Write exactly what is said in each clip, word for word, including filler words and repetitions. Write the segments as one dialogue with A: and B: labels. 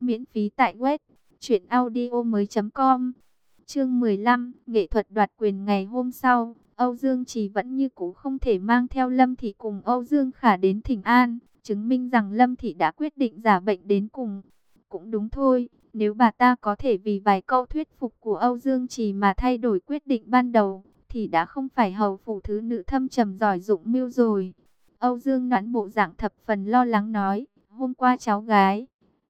A: miễn phí tại web truyện audio mới.com. Chương mười lăm, nghệ thuật đoạt quyền. Ngày hôm sau, Âu Dương Trì vẫn như cũ không thể mang theo Lâm Thị cùng Âu Dương Khả đến Thịnh An, chứng minh rằng Lâm Thị đã quyết định giả bệnh đến cùng. Cũng đúng thôi, nếu bà ta có thể vì vài câu thuyết phục của Âu Dương Trì mà thay đổi quyết định ban đầu, thì đã không phải hầu phủ thứ nữ thâm trầm giỏi dụng mưu rồi. Âu Dương Noãn bộ dạng thập phần lo lắng nói, hôm qua cháu gái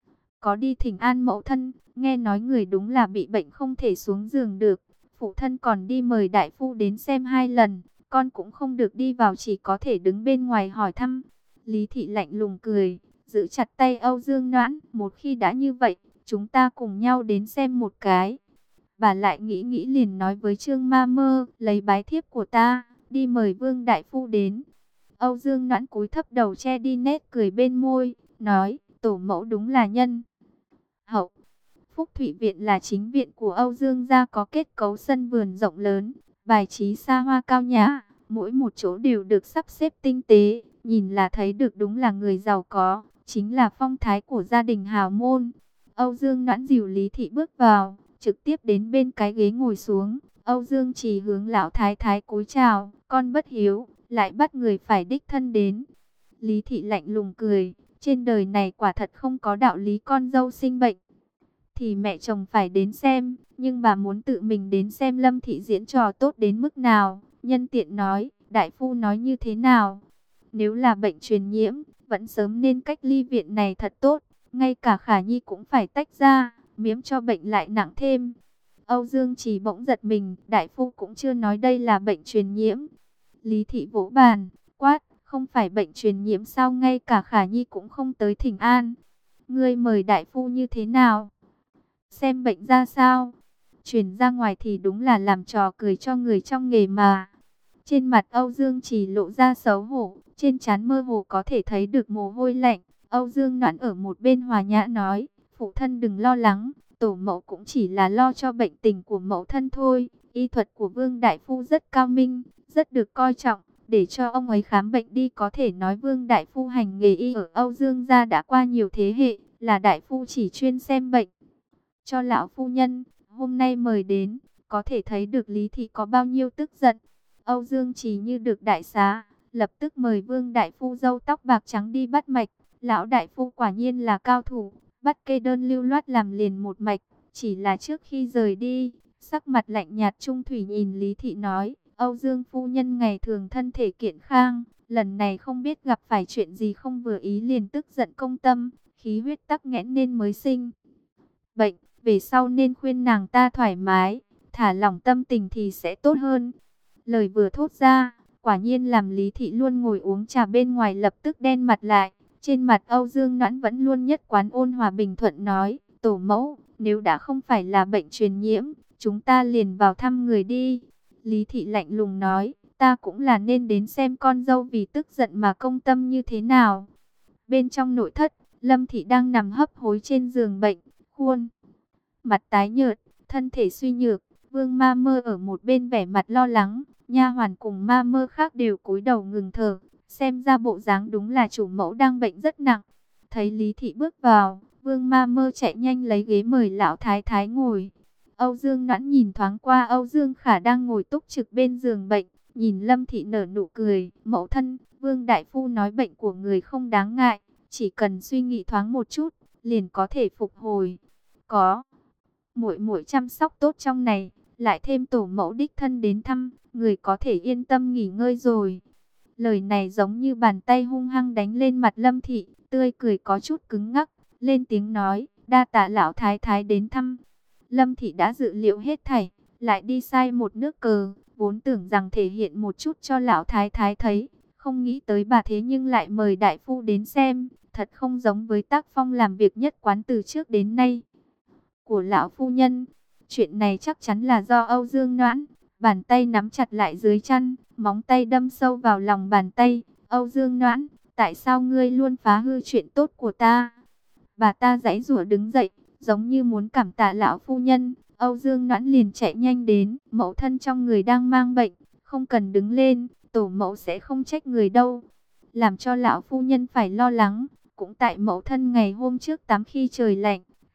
A: có đi thỉnh an mẫu thân, nghe nói người đúng là bị bệnh không thể xuống giường được. Phụ thân còn đi mời đại phu đến xem hai lần, con cũng không được đi vào, chỉ có thể đứng bên ngoài hỏi thăm. Lý Thị lạnh lùng cười, giữ chặt tay Âu Dương Noãn, một khi đã như vậy, chúng ta cùng nhau đến xem một cái. Bà lại nghĩ nghĩ liền nói với Trương Ma Mơ, lấy bái thiếp của ta, đi mời Vương đại phu đến. Âu Dương Noãn cúi thấp đầu che đi nét cười bên môi, nói, tổ mẫu đúng là nhân hậu. Phúc Thụy Viện là chính viện của Âu Dương gia, có kết cấu sân vườn rộng lớn, bài trí xa hoa cao nhã, mỗi một chỗ đều được sắp xếp tinh tế, nhìn là thấy được đúng là người giàu có, chính là phong thái của gia đình hào môn. Âu Dương Noãn dìu Lý Thị bước vào, trực tiếp đến bên cái ghế ngồi xuống. Âu Dương Trì hướng lão thái thái cúi chào, con bất hiếu, lại bắt người phải đích thân đến. Lý Thị lạnh lùng cười, trên đời này quả thật không có đạo lý con dâu sinh bệnh thì mẹ chồng phải đến xem, nhưng bà muốn tự mình đến xem Lâm Thị diễn trò tốt đến mức nào. Nhân tiện nói, đại phu nói như thế nào? Nếu là bệnh truyền nhiễm, vẫn sớm nên cách ly viện này thật tốt, ngay cả Khả Nhi cũng phải tách ra, miễn cho bệnh lại nặng thêm. Âu Dương Trì bỗng giật mình, đại phu cũng chưa nói đây là bệnh truyền nhiễm. Lý Thị vỗ bàn, quát, không phải bệnh truyền nhiễm sao ngay cả Khả Nhi cũng không tới thỉnh an? Ngươi mời đại phu như thế nào? Xem bệnh ra sao? Truyền ra ngoài thì đúng là làm trò cười cho người trong nghề mà. Trên mặt Âu Dương Trì lộ ra xấu hổ, trên trán mơ hồ có thể thấy được mồ hôi lạnh. Âu Dương Noãn ở một bên hòa nhã nói, phụ thân đừng lo lắng, tổ mẫu cũng chỉ là lo cho bệnh tình của mẫu thân thôi. Y thuật của Vương đại phu rất cao minh, rất được coi trọng, để cho ông ấy khám bệnh đi. Có thể nói Vương đại phu hành nghề y ở Âu Dương gia đã qua nhiều thế hệ, là đại phu chỉ chuyên xem bệnh cho lão phu nhân. Hôm nay mời đến, có thể thấy được Lý Thị có bao nhiêu tức giận. Âu Dương Trì như được đại xá, lập tức mời Vương đại phu râu tóc bạc trắng đi bắt mạch. Lão đại phu quả nhiên là cao thủ, bắt kê đơn lưu loát làm liền một mạch. Chỉ là trước khi rời đi, sắc mặt lạnh nhạt trung thủy nhìn Lý Thị nói, Âu Dương phu nhân ngày thường thân thể kiện khang, lần này không biết gặp phải chuyện gì không vừa ý liền tức giận công tâm, khí huyết tắc nghẽn nên mới sinh bệnh. Về sau nên khuyên nàng ta thoải mái, thả lỏng tâm tình thì sẽ tốt hơn. Lời vừa thốt ra, quả nhiên làm Lý Thị luôn ngồi uống trà bên ngoài lập tức đen mặt lại. Trên mặt Âu Dương Noãn vẫn luôn nhất quán ôn hòa bình thuận nói, tổ mẫu, nếu đã không phải là bệnh truyền nhiễm, chúng ta liền vào thăm người đi. Lý Thị lạnh lùng nói, ta cũng là nên đến xem con dâu vì tức giận mà công tâm như thế nào. Bên trong nội thất, Lâm Thị đang nằm hấp hối trên giường bệnh, khuôn mặt tái nhợt, thân thể suy nhược. Vương Ma Mơ ở một bên vẻ mặt lo lắng, nha hoàn cùng Ma Mơ khác đều cúi đầu ngừng thở, xem ra bộ dáng đúng là chủ mẫu đang bệnh rất nặng. Thấy Lý Thị bước vào, Vương Ma Mơ chạy nhanh lấy ghế mời lão thái thái ngồi. Âu Dương Noãn nhìn thoáng qua Âu Dương Khả đang ngồi túc trực bên giường bệnh, nhìn Lâm Thị nở nụ cười, mẫu thân, Vương đại phu nói bệnh của người không đáng ngại, chỉ cần suy nghĩ thoáng một chút, liền có thể phục hồi. Có muội muội chăm sóc tốt trong này, lại thêm tổ mẫu đích thân đến thăm, người có thể yên tâm nghỉ ngơi rồi. Lời này giống như bàn tay hung hăng đánh lên mặt Lâm Thị, tươi cười có chút cứng ngắc, lên tiếng nói, đa tạ lão thái thái đến thăm. Lâm Thị đã dự liệu hết thảy, lại đi sai một nước cờ, vốn tưởng rằng thể hiện một chút cho lão thái thái thấy, không nghĩ tới bà thế nhưng lại mời đại phu đến xem, thật không giống với tác phong làm việc nhất quán từ trước đến nay của lão phu nhân. Chuyện này chắc chắn là do Âu Dương Noãn. Bàn tay nắm chặt lại dưới chăn, móng tay đâm sâu vào lòng bàn tay. Âu Dương Noãn, tại sao ngươi luôn phá hư chuyện tốt của ta? Bà ta giãy giụa đứng dậy, giống như muốn cảm tạ lão phu nhân. Âu Dương Noãn liền chạy nhanh đến, mẫu thân trong người đang mang bệnh, không cần đứng lên, tổ mẫu sẽ không trách người đâu. Làm cho lão phu nhân phải lo lắng, cũng tại mẫu thân ngày hôm trước tắm khi trời lạnh,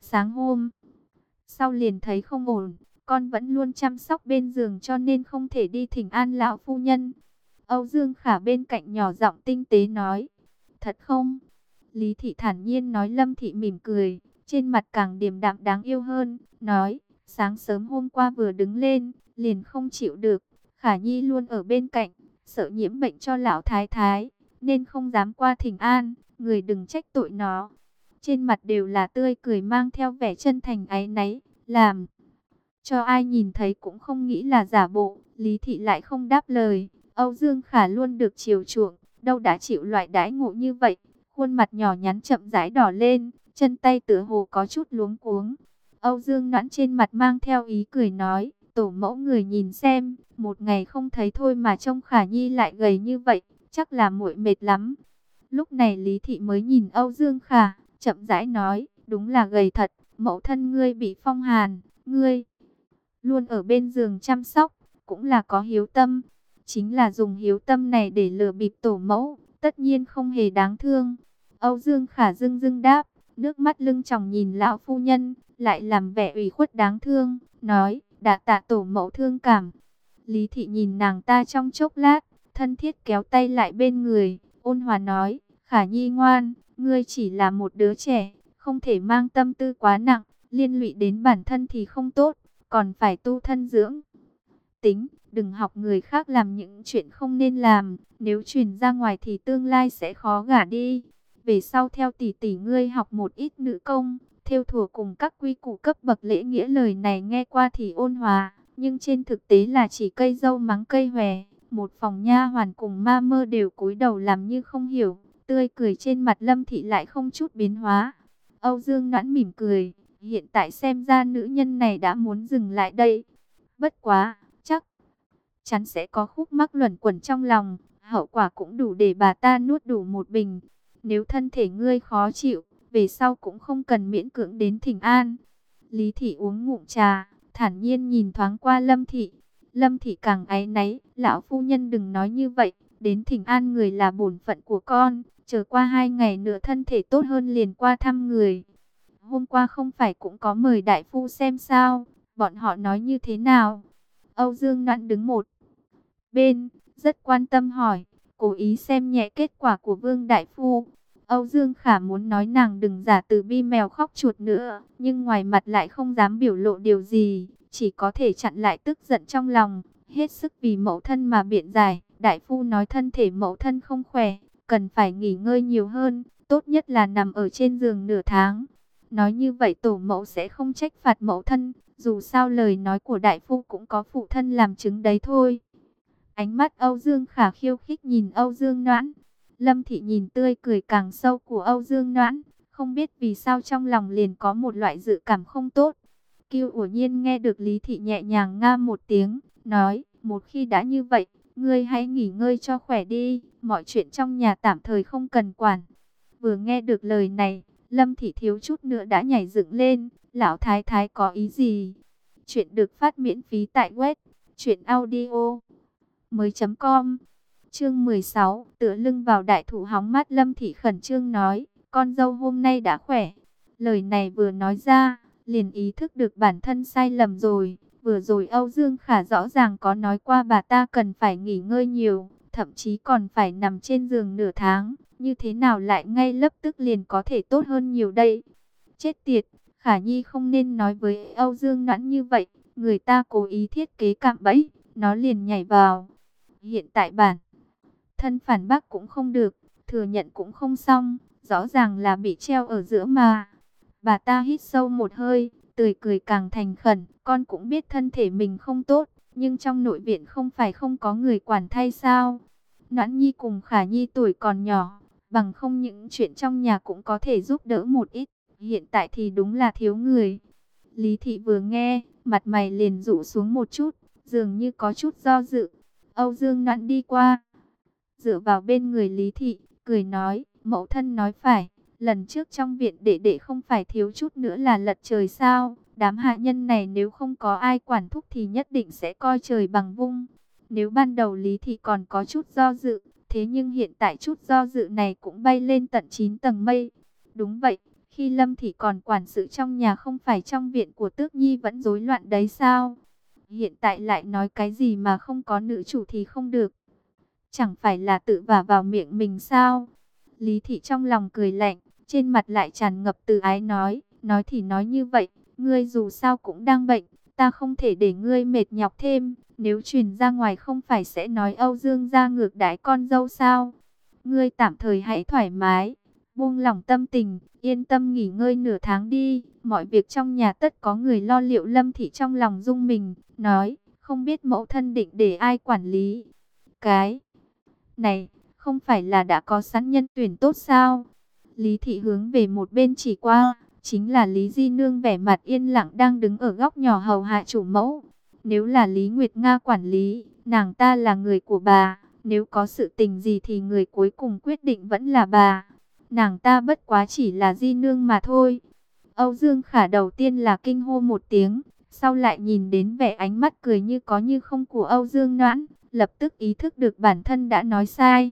A: Sáng hôm sau liền thấy không ổn, con vẫn luôn chăm sóc bên giường cho nên không thể đi thỉnh an lão phu nhân. Âu Dương Khả bên cạnh nhỏ giọng tinh tế nói, thật không? Lý Thị thản nhiên nói. Lâm Thị mỉm cười, trên mặt càng điềm đạm đáng yêu hơn, nói, sáng sớm hôm qua vừa đứng lên, liền không chịu được, Khả Nhi luôn ở bên cạnh, sợ nhiễm bệnh cho lão thái thái, nên không dám qua thỉnh an, người đừng trách tội nó. Trên mặt đều là tươi cười mang theo vẻ chân thành áy náy, làm cho ai nhìn thấy cũng không nghĩ là giả bộ. Lý Thị lại không đáp lời. Âu Dương Khả luôn được chiều chuộng, đâu đã chịu loại đãi ngộ như vậy. Khuôn mặt nhỏ nhắn chậm rãi đỏ lên, chân tay tựa hồ có chút luống cuống. Âu Dương Noãn trên mặt mang theo ý cười nói, tổ mẫu người nhìn xem, một ngày không thấy thôi mà trông Khả Nhi lại gầy như vậy, chắc là muội mệt lắm. Lúc này Lý Thị mới nhìn Âu Dương Khả, chậm rãi nói, đúng là gầy thật, mẫu thân ngươi bị phong hàn, ngươi luôn ở bên giường chăm sóc, cũng là có hiếu tâm. Chính là dùng hiếu tâm này để lừa bịp tổ mẫu, tất nhiên không hề đáng thương. Âu Dương Khả dưng dưng đáp, nước mắt lưng tròng nhìn lão phu nhân, lại làm vẻ ủy khuất đáng thương, nói, đa tạ tổ mẫu thương cảm. Lý Thị nhìn nàng ta trong chốc lát, thân thiết kéo tay lại bên người, ôn hòa nói, Khả Nhi ngoan, ngươi chỉ là một đứa trẻ, không thể mang tâm tư quá nặng, liên lụy đến bản thân thì không tốt, còn phải tu thân dưỡng tính, đừng học người khác làm những chuyện không nên làm, nếu truyền ra ngoài thì tương lai sẽ khó gả đi. Về sau theo tỷ tỷ ngươi học một ít nữ công, thêu thùa cùng các quy củ cấp bậc lễ nghĩa. Lời này nghe qua thì ôn hòa, nhưng trên thực tế là chỉ cây dâu mắng cây hòe. Một phòng nha hoàn cùng ma mơ đều cúi đầu làm như không hiểu, tươi cười trên mặt Lâm Thị lại không chút biến hóa. Âu Dương Noãn mỉm cười, hiện tại xem ra nữ nhân này đã muốn dừng lại đây. Bất quá, chắc chắn sẽ có khúc mắc luẩn quẩn trong lòng, hậu quả cũng đủ để bà ta nuốt đủ một bình. Nếu thân thể ngươi khó chịu, về sau cũng không cần miễn cưỡng đến thỉnh an. Lý Thị uống ngụm trà, thản nhiên nhìn thoáng qua Lâm Thị. Lâm Thị càng áy náy, lão phu nhân đừng nói như vậy, đến thỉnh an người là bổn phận của con, chờ qua hai ngày nữa thân thể tốt hơn liền qua thăm người. Hôm qua không phải cũng có mời đại phu xem sao, bọn họ nói như thế nào? Âu Dương Noãn đứng một bên, rất quan tâm hỏi, cố ý xem nhẹ kết quả của Vương đại phu. Âu Dương Khả muốn nói nàng đừng giả từ bi mèo khóc chuột nữa, nhưng ngoài mặt lại không dám biểu lộ điều gì, chỉ có thể chặn lại tức giận trong lòng, hết sức vì mẫu thân mà biện giải. Đại phu nói thân thể mẫu thân không khỏe, cần phải nghỉ ngơi nhiều hơn, tốt nhất là nằm ở trên giường nửa tháng. Nói như vậy tổ mẫu sẽ không trách phạt mẫu thân, dù sao lời nói của đại phu cũng có phụ thân làm chứng đấy thôi. Ánh mắt Âu Dương Khả khiêu khích nhìn Âu Dương Noãn. Lâm Thị nhìn tươi cười càng sâu của Âu Dương Noãn, không biết vì sao trong lòng liền có một loại dự cảm không tốt. Kiêu Uổng Nhiên nghe được Lý Thị nhẹ nhàng nga một tiếng, nói, một khi đã như vậy, ngươi hãy nghỉ ngơi cho khỏe đi, mọi chuyện trong nhà tạm thời không cần quản. Vừa nghe được lời này, Lâm Thị thiếu chút nữa đã nhảy dựng lên, lão thái thái có ý gì? Chuyện được phát miễn phí tại web truyện audio mới chấm com. Chương mười sáu, tựa lưng vào đại thụ hóng mát. Lâm Thị khẩn trương nói, con dâu hôm nay đã khỏe. Lời này vừa nói ra, liền ý thức được bản thân sai lầm rồi. Vừa rồi Âu Dương Khả rõ ràng có nói qua bà ta cần phải nghỉ ngơi nhiều, thậm chí còn phải nằm trên giường nửa tháng. Như thế nào lại ngay lập tức liền có thể tốt hơn nhiều đây? Chết tiệt, Khả Nhi không nên nói với Âu Dương Noãn như vậy. Người ta cố ý thiết kế cạm bẫy, nó liền nhảy vào. Hiện tại bản thân phản bác cũng không được, thừa nhận cũng không xong, rõ ràng là bị treo ở giữa mà. Bà ta hít sâu một hơi, tươi cười càng thành khẩn, con cũng biết thân thể mình không tốt, nhưng trong nội viện không phải không có người quản thay sao? Noãn Nhi cùng Khả Nhi tuổi còn nhỏ, bằng không những chuyện trong nhà cũng có thể giúp đỡ một ít, hiện tại thì đúng là thiếu người. Lý Thị vừa nghe, mặt mày liền rũ xuống một chút, dường như có chút do dự. Âu Dương Noãn đi qua, dựa vào bên người Lý Thị, cười nói, mẫu thân nói phải, lần trước trong viện đệ đệ không phải thiếu chút nữa là lật trời sao? Đám hạ nhân này nếu không có ai quản thúc thì nhất định sẽ coi trời bằng vung. Nếu ban đầu Lý Thị còn có chút do dự, thế nhưng hiện tại chút do dự này cũng bay lên tận chín tầng mây. Đúng vậy, Khi Lâm Thị còn quản sự trong nhà, không phải trong viện của Tước Nhi vẫn rối loạn đấy sao? Hiện tại lại nói cái gì mà không có nữ chủ thì không được. Chẳng phải là tự vả vào miệng mình sao? Lý Thị trong lòng cười lạnh, trên mặt lại tràn ngập từ ái nói. Nói thì nói như vậy, ngươi dù sao cũng đang bệnh, ta không thể để ngươi mệt nhọc thêm. Nếu truyền ra ngoài không phải sẽ nói Âu Dương gia ngược đãi con dâu sao? Ngươi tạm thời hãy thoải mái, buông lỏng tâm tình, yên tâm nghỉ ngơi nửa tháng đi. Mọi việc trong nhà tất có người lo liệu. Lâm Thị trong lòng rung mình, nói, không biết mẫu thân định để ai quản lý. Cái này, không phải là đã có sẵn nhân tuyển tốt sao? Lý Thị hướng về một bên chỉ qua, chính là Lý Di Nương vẻ mặt yên lặng đang đứng ở góc nhỏ hầu hạ chủ mẫu. Nếu là Lý Nguyệt Nga quản lý, nàng ta là người của bà. Nếu có sự tình gì thì người cuối cùng quyết định vẫn là bà. Nàng ta bất quá chỉ là Di Nương mà thôi. Âu Dương Khả đầu tiên là kinh hô một tiếng, sau lại nhìn đến vẻ ánh mắt cười như có như không của Âu Dương Noãn, lập tức ý thức được bản thân đã nói sai.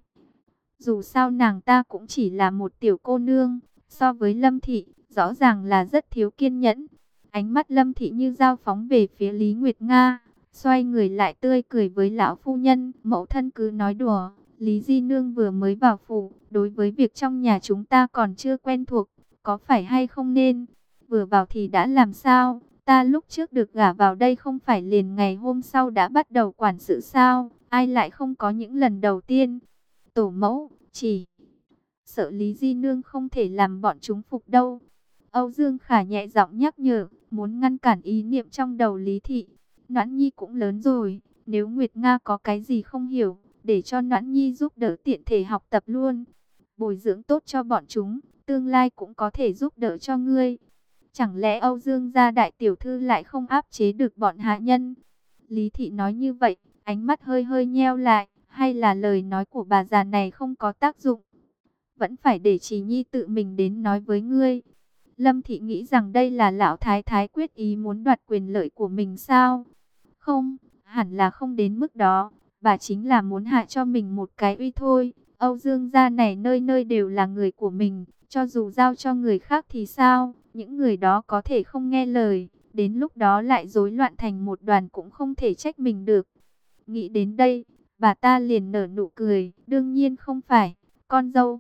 A: Dù sao nàng ta cũng chỉ là một tiểu cô nương, so với Lâm Thị, rõ ràng là rất thiếu kiên nhẫn. Ánh mắt Lâm Thị như dao phóng về phía Lý Nguyệt Nga, xoay người lại tươi cười với lão phu nhân. Mẫu thân cứ nói đùa, Lý Di Nương vừa mới vào phủ, đối với việc trong nhà chúng ta còn chưa quen thuộc, có phải hay không nên? Vừa vào thì đã làm sao? Ta lúc trước được gả vào đây không phải liền ngày hôm sau đã bắt đầu quản sự sao? Ai lại không có những lần đầu tiên? Tổ mẫu, chỉ sợ Lý Di Nương không thể làm bọn chúng phục đâu. Âu Dương Khả nhẹ giọng nhắc nhở, muốn ngăn cản ý niệm trong đầu Lý Thị. Noãn Nhi cũng lớn rồi, nếu Nguyệt Nga có cái gì không hiểu, để cho Noãn Nhi giúp đỡ tiện thể học tập luôn. Bồi dưỡng tốt cho bọn chúng, tương lai cũng có thể giúp đỡ cho ngươi. Chẳng lẽ Âu Dương gia đại tiểu thư lại không áp chế được bọn hạ nhân? Lý Thị nói như vậy, ánh mắt hơi hơi nheo lại, hay là lời nói của bà già này không có tác dụng? Vẫn phải để Trì Nhi tự mình đến nói với ngươi. Lâm Thị nghĩ rằng đây là lão thái thái quyết ý muốn đoạt quyền lợi của mình sao? Không, hẳn là không đến mức đó. Bà chính là muốn hạ cho mình một cái uy thôi. Âu Dương gia này nơi nơi đều là người của mình, cho dù giao cho người khác thì sao? Những người đó có thể không nghe lời, đến lúc đó lại rối loạn thành một đoàn cũng không thể trách mình được. Nghĩ đến đây, bà ta liền nở nụ cười, đương nhiên không phải, con dâu.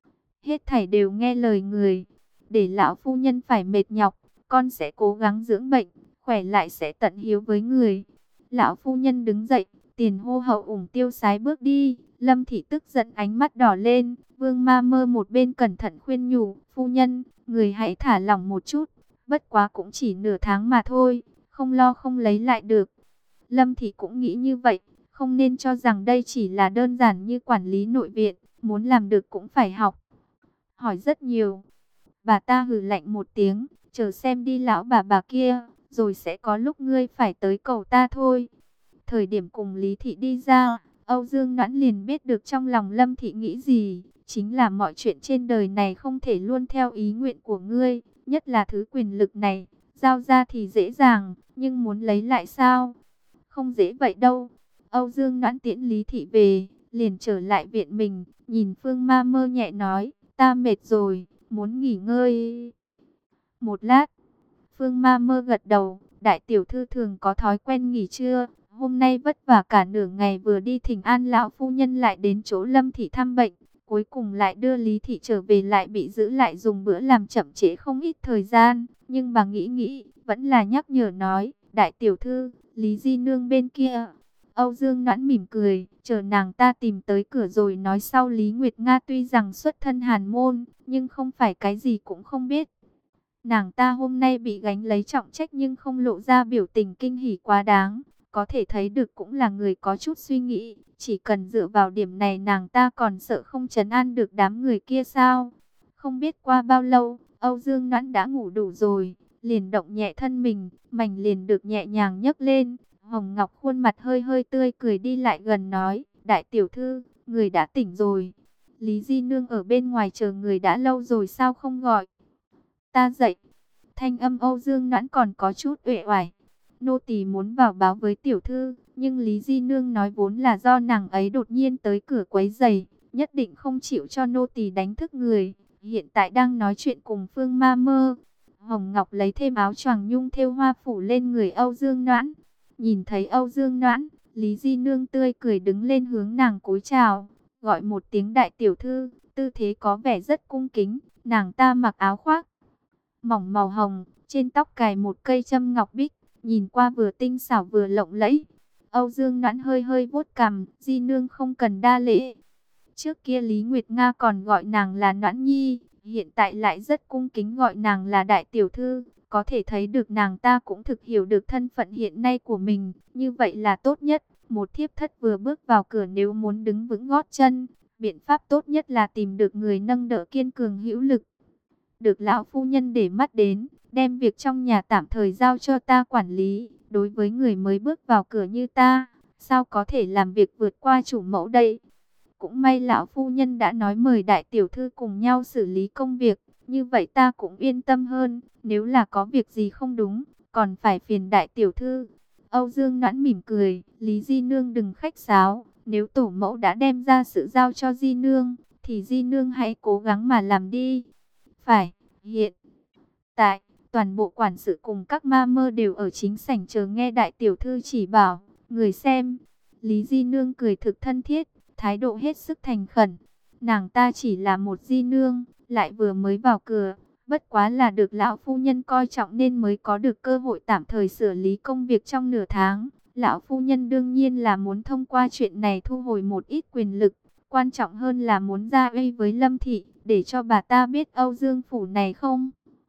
A: Hết thảy đều nghe lời người, để lão phu nhân phải mệt nhọc, con sẽ cố gắng dưỡng bệnh, khỏe lại sẽ tận hiếu với người. Lão phu nhân đứng dậy, tiền hô hậu ủng tiêu sái bước đi. Lâm Thị tức giận ánh mắt đỏ lên, Vương Ma Mơ một bên cẩn thận khuyên nhủ, phu nhân, người hãy thả lỏng một chút, bất quá cũng chỉ nửa tháng mà thôi, không lo không lấy lại được. Lâm Thị cũng nghĩ như vậy, không nên cho rằng đây chỉ là đơn giản như quản lý nội viện, muốn làm được cũng phải học, hỏi rất nhiều. Bà ta hừ lạnh một tiếng, chờ xem đi lão bà bà kia, rồi sẽ có lúc ngươi phải tới cầu ta thôi. Thời điểm cùng Lý Thị đi ra, Âu Dương Noãn liền biết được trong lòng Lâm Thị nghĩ gì. Chính là mọi chuyện trên đời này không thể luôn theo ý nguyện của ngươi, nhất là thứ quyền lực này. Giao ra thì dễ dàng, nhưng muốn lấy lại sao? Không dễ vậy đâu. Âu Dương Noãn tiễn Lý Thị về, liền trở lại viện mình, nhìn Phương Ma Mơ nhẹ nói, ta mệt rồi, muốn nghỉ ngơi một lát. Phương Ma Mơ gật đầu, đại tiểu thư thường có thói quen nghỉ trưa. Hôm nay vất vả cả nửa ngày, vừa đi thỉnh an lão phu nhân lại đến chỗ Lâm Thị thăm bệnh, cuối cùng lại đưa Lý Thị trở về, lại bị giữ lại dùng bữa làm chậm trễ không ít thời gian. Nhưng bà nghĩ nghĩ, vẫn là nhắc nhở nói, đại tiểu thư, Lý Di Nương bên kia. Âu Dương Noãn mỉm cười, chờ nàng ta tìm tới cửa rồi nói sau. Lý Nguyệt Nga tuy rằng xuất thân hàn môn, nhưng không phải cái gì cũng không biết. Nàng ta hôm nay bị gánh lấy trọng trách nhưng không lộ ra biểu tình kinh hỉ quá đáng. Có thể thấy được cũng là người có chút suy nghĩ. Chỉ cần dựa vào điểm này nàng ta còn sợ không trấn an được đám người kia sao? Không biết qua bao lâu, Âu Dương Noãn đã ngủ đủ rồi. Liền động nhẹ thân mình, mảnh liền được nhẹ nhàng nhấc lên. Hồng Ngọc khuôn mặt hơi hơi tươi cười đi lại gần nói, đại tiểu thư, người đã tỉnh rồi. Lý Di Nương ở bên ngoài chờ người đã lâu rồi sao không gọi? Ta dậy. Thanh âm Âu Dương Noãn còn có chút uể oải. Nô tỳ muốn vào báo với tiểu thư, nhưng Lý Di Nương nói vốn là do nàng ấy đột nhiên tới cửa quấy rầy, nhất định không chịu cho nô tỳ đánh thức người. hiện tại đang nói chuyện cùng Phương Ma Mơ. Hồng Ngọc lấy thêm áo choàng nhung thêu hoa phủ lên người Âu Dương Noãn. Nhìn thấy Âu Dương Noãn, Lý Di Nương tươi cười đứng lên hướng nàng cúi chào, gọi một tiếng đại tiểu thư, tư thế có vẻ rất cung kính. Nàng ta mặc áo khoác mỏng màu hồng, trên tóc cài một cây châm ngọc bích, nhìn qua vừa tinh xảo vừa lộng lẫy. Âu Dương Noãn hơi hơi vuốt cằm, Di Nương không cần đa lễ. Trước kia Lý Nguyệt Nga còn gọi nàng là Noãn Nhi, hiện tại lại rất cung kính gọi nàng là đại tiểu thư. Có thể thấy được nàng ta cũng thực hiểu được thân phận hiện nay của mình, như vậy là tốt nhất. Một thiếp thất vừa bước vào cửa nếu muốn đứng vững gót chân, biện pháp tốt nhất là tìm được người nâng đỡ kiên cường hữu lực. Được lão phu nhân để mắt đến, đem việc trong nhà tạm thời giao cho ta quản lý. Đối với người mới bước vào cửa như ta, sao có thể làm việc vượt qua chủ mẫu đây? Cũng may lão phu nhân đã nói mời đại tiểu thư cùng nhau xử lý công việc, như vậy ta cũng yên tâm hơn. Nếu là có việc gì không đúng, còn phải phiền đại tiểu thư. Âu Dương Noãn mỉm cười, Lý Di Nương đừng khách sáo, nếu tổ mẫu đã đem ra sự giao cho Di Nương, thì Di Nương hãy cố gắng mà làm đi. Phải, hiện tại, toàn bộ quản sự cùng các ma mơ đều ở chính sảnh chờ nghe đại tiểu thư chỉ bảo, người xem. Lý Di Nương cười thực thân thiết, thái độ hết sức thành khẩn. Nàng ta chỉ là một Di Nương, lại vừa mới vào cửa, bất quá là được lão phu nhân coi trọng nên mới có được cơ hội tạm thời xử lý công việc trong nửa tháng. Lão phu nhân đương nhiên là muốn thông qua chuyện này thu hồi một ít quyền lực, quan trọng hơn là muốn ra uy với Lâm Thị, để cho bà ta biết Âu Dương phủ này không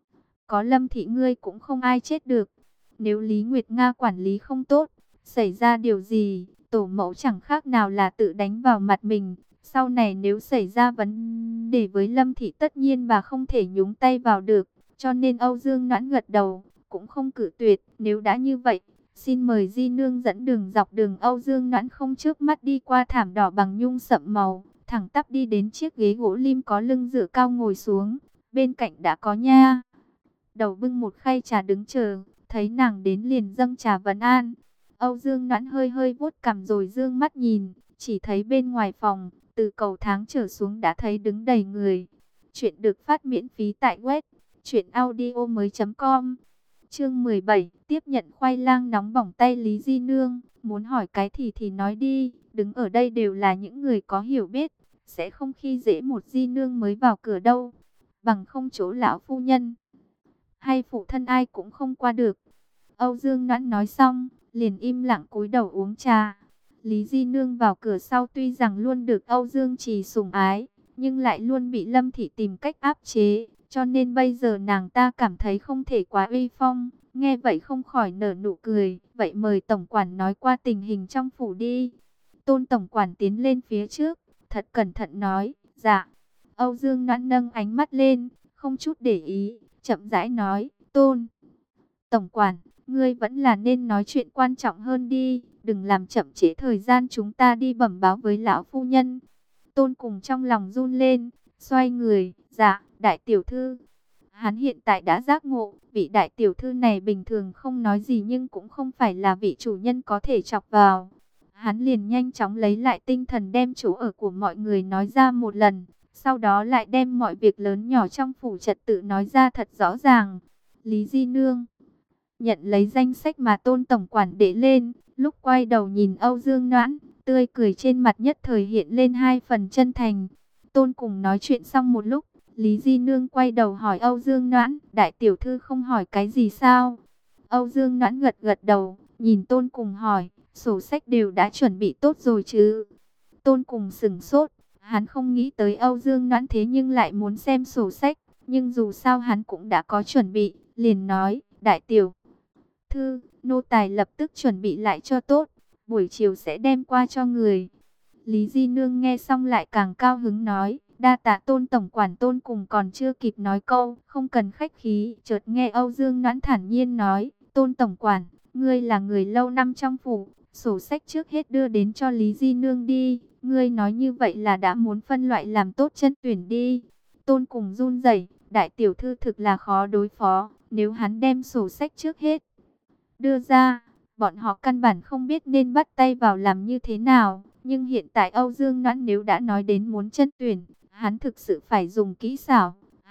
A: có Lâm Thị ngươi cũng không ai chết được. Nếu Lý Nguyệt Nga quản lý không tốt, xảy ra điều gì, tổ mẫu chẳng khác nào là tự đánh vào mặt mình. Sau này nếu xảy ra vấn đề với Lâm Thị tất nhiên bà không thể nhúng tay vào được. Cho nên Âu Dương Noãn gật đầu, cũng không cự tuyệt. Nếu đã như vậy, xin mời Di Nương dẫn đường. Dọc đường Âu Dương Noãn không trước mắt đi qua thảm đỏ bằng nhung sậm màu, thẳng tắp đi đến chiếc ghế gỗ lim có lưng dựa cao ngồi xuống. Bên cạnh đã có nha đầu bưng một khay trà đứng chờ, thấy nàng đến liền dâng trà vấn an. Âu Dương Noãn hơi hơi vuốt cằm rồi dương mắt nhìn, chỉ thấy bên ngoài phòng, từ cầu thang trở xuống đã thấy đứng đầy người. Chuyện được phát miễn phí tại web truyện audio mới chấm com. Chương mười bảy, tiếp nhận khoai lang nóng bỏng tay Lý Di Nương, muốn hỏi cái thì thì nói đi, đứng ở đây đều là những người có hiểu biết, sẽ không khi dễ một Di Nương mới vào cửa đâu, bằng không chỗ lão phu nhân hay phụ thân ai cũng không qua được. Âu Dương Noãn nói xong, liền im lặng cúi đầu uống trà. Lý Di Nương vào cửa sau tuy rằng luôn được Âu Dương Trì sủng ái, nhưng lại luôn bị Lâm Thị tìm cách áp chế, cho nên bây giờ nàng ta cảm thấy không thể quá uy phong. Nghe vậy không khỏi nở nụ cười, vậy mời tổng quản nói qua tình hình trong phủ đi. Tôn tổng quản tiến lên phía trước, thật cẩn thận nói, dạ. Âu Dương Noãn nâng ánh mắt lên, không chút để ý, chậm rãi nói, Tôn tổng quản, ngươi vẫn là nên nói chuyện quan trọng hơn đi, đừng làm chậm trễ thời gian chúng ta đi bẩm báo với lão phu nhân. Tôn cùng trong lòng run lên, xoay người, dạ, đại tiểu thư. Hắn hiện tại đã giác ngộ, vị đại tiểu thư này bình thường không nói gì nhưng cũng không phải là vị chủ nhân có thể chọc vào. Hắn liền nhanh chóng lấy lại tinh thần đem chỗ ở của mọi người nói ra một lần, sau đó lại đem mọi việc lớn nhỏ trong phủ trật tự nói ra thật rõ ràng. Lý Di Nương nhận lấy danh sách mà Tôn tổng quản để lên, lúc quay đầu nhìn Âu Dương Noãn, tươi cười trên mặt nhất thời hiện lên hai phần chân thành. Tôn cùng nói chuyện xong một lúc, Lý Di Nương quay đầu hỏi Âu Dương Noãn, đại tiểu thư không hỏi cái gì sao? Âu Dương Noãn gật gật đầu, nhìn Tôn cùng hỏi, sổ sách đều đã chuẩn bị tốt rồi chứ? Tôn cùng sửng sốt, hắn không nghĩ tới Âu Dương Noãn thế nhưng lại muốn xem sổ sách, nhưng dù sao hắn cũng đã có chuẩn bị, liền nói, đại tiểu thư, nô tài lập tức chuẩn bị lại cho tốt, buổi chiều sẽ đem qua cho người. Lý Di Nương nghe xong lại càng cao hứng nói, đa tạ Tôn tổng quản. Tôn cùng còn chưa kịp nói câu, không cần khách khí, chợt nghe Âu Dương Noãn thản nhiên nói, Tôn tổng quản, ngươi là người lâu năm trong phủ, sổ sách trước hết đưa đến cho Lý Di Nương đi, ngươi nói như vậy là đã muốn phân loại làm tốt chân tuyển đi. Tôn cùng run rẩy, đại tiểu thư thực là khó đối phó, nếu hắn đem sổ sách trước hết đưa ra, bọn họ căn bản không biết nên bắt tay vào làm như thế nào. Nhưng hiện tại Âu Dương Noãn nếu đã nói đến muốn chân tuyển, hắn thực sự phải dùng kỹ xảo,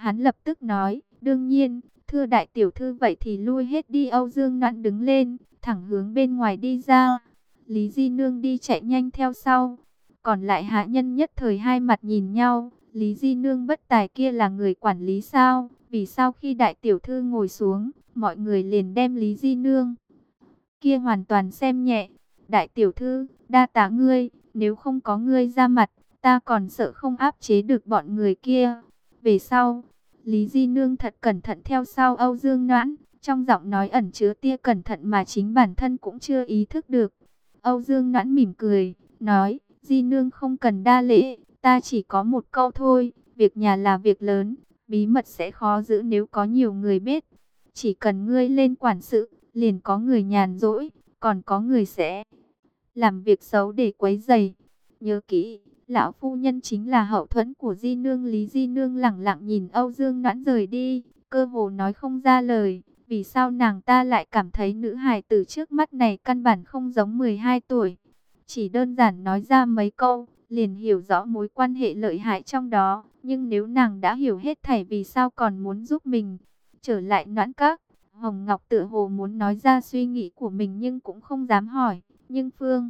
A: Hắn lập tức nói, đương nhiên, thưa đại tiểu thư, vậy thì lui hết đi. Âu Dương Noãn đứng lên, thẳng hướng bên ngoài đi ra. Lý Di Nương đi chạy nhanh theo sau. Còn lại hạ nhân nhất thời hai mặt nhìn nhau. Lý Di Nương bất tài kia là người quản lý sao? Vì sao khi đại tiểu thư ngồi xuống, mọi người liền đem Lý Di Nương kia hoàn toàn xem nhẹ? Đại tiểu thư, đa tạ ngươi, nếu không có ngươi ra mặt, ta còn sợ không áp chế được bọn người kia. Về sau, Lý Di Nương thật cẩn thận theo sau Âu Dương Noãn, trong giọng nói ẩn chứa tia cẩn thận mà chính bản thân cũng chưa ý thức được. Âu Dương Noãn mỉm cười, nói, Di Nương không cần đa lễ, ta chỉ có một câu thôi, việc nhà là việc lớn, bí mật sẽ khó giữ nếu có nhiều người biết. Chỉ cần ngươi lên quản sự, liền có người nhàn rỗi, còn có người sẽ làm việc xấu để quấy rầy. Nhớ kỹ, lão phu nhân chính là hậu thuẫn của Di Nương. Lý Di Nương lẳng lặng nhìn Âu Dương Noãn rời đi, cơ hồ nói không ra lời. Vì sao nàng ta lại cảm thấy nữ hài tử trước mắt này căn bản không giống mười hai tuổi. Chỉ đơn giản nói ra mấy câu, liền hiểu rõ mối quan hệ lợi hại trong đó. Nhưng nếu nàng đã hiểu hết thảy, vì sao còn muốn giúp mình? Trở lại Noãn Các, Hồng Ngọc tựa hồ muốn nói ra suy nghĩ của mình nhưng cũng không dám hỏi. Nhưng Phương